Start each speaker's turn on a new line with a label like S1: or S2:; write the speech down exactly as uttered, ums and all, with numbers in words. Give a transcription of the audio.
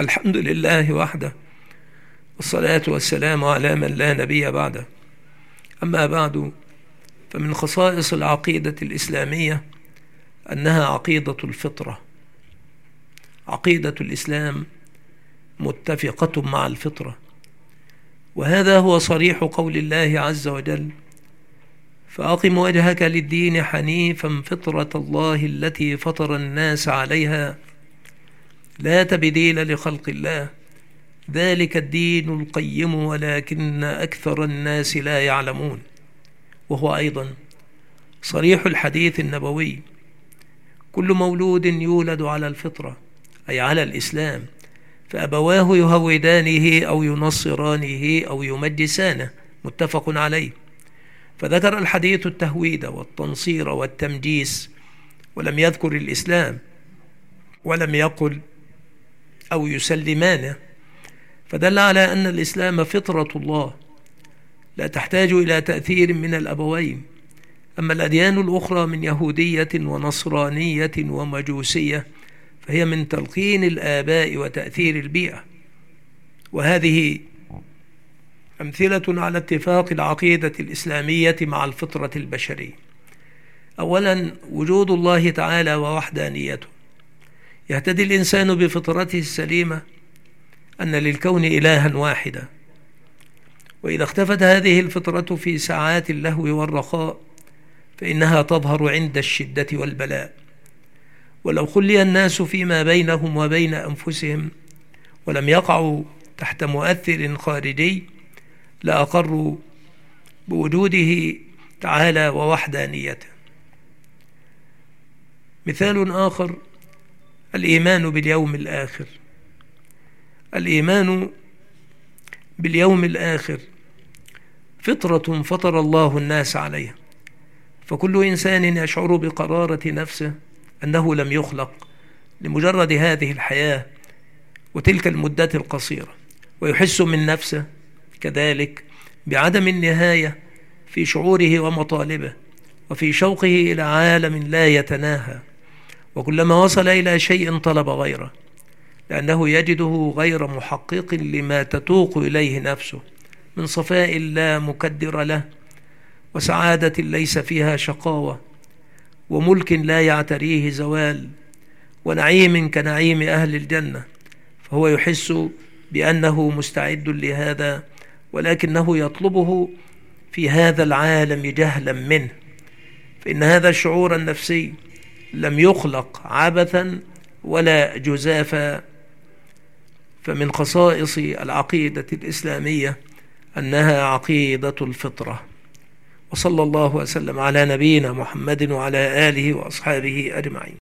S1: الحمد لله وحده، والصلاة والسلام على من لا نبي بعده. أما بعد، فمن خصائص العقيدة الإسلامية أنها عقيدة الفطرة. عقيدة الإسلام متفقة مع الفطرة، وهذا هو صريح قول الله عز وجل: فأقم وجهك للدين حنيفا فطرة الله التي فطر الناس عليها لا تبديل لخلق الله ذلك الدين القيم ولكن أكثر الناس لا يعلمون. وهو أيضا صريح الحديث النبوي: كل مولود يولد على الفطرة، أي على الإسلام، فأبواه يهودانه أو ينصرانه أو يمجسانه، متفق عليه. فذكر الحديث التهويد والتنصير والتمجيس، ولم يذكر الإسلام، ولم يقل أو يسلمانه، فدل على أن الإسلام فطرة الله لا تحتاج إلى تأثير من الأبوين. أما الأديان الأخرى من يهودية ونصرانية ومجوسية فهي من تلقين الآباء وتأثير البيئة. وهذه أمثلة على اتفاق العقيدة الإسلامية مع الفطرة البشرية. أولا، وجود الله تعالى ووحدانيته. يهتدي الإنسان بفطرته السليمة أن للكون إلها واحدا، وإذا اختفت هذه الفطرة في ساعات اللهو والرخاء فإنها تظهر عند الشدة والبلاء. ولو خلي الناس فيما بينهم وبين أنفسهم ولم يقعوا تحت مؤثر خارجي لأقروا بوجوده تعالى ووحدانيته. مثال آخر: الإيمان باليوم الآخر. الإيمان باليوم الآخر فطرة فطر الله الناس عليها، فكل إنسان يشعر بقرارة نفسه أنه لم يخلق لمجرد هذه الحياة وتلك المدة القصيرة، ويحس من نفسه كذلك بعدم النهاية في شعوره ومطالبه، وفي شوقه إلى عالم لا يتناهى، وكلما وصل إلى شيء طلب غيره، لأنه يجده غير محقق لما تتوق إليه نفسه من صفاء لا مكدر له، وسعادة ليس فيها شقاوة، وملك لا يعتريه زوال، ونعيم كنعيم أهل الجنة. فهو يحس بأنه مستعد لهذا، ولكنه يطلبه في هذا العالم جهلا منه، فإن هذا الشعور النفسي لم يخلق عبثا ولا جزافا. فمن خصائص العقيدة الإسلامية أنها عقيدة الفطرة. وصلى الله وسلم على نبينا محمد وعلى آله وأصحابه أجمعين.